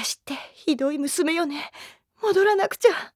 私ってひどい娘よね。戻らなくちゃ。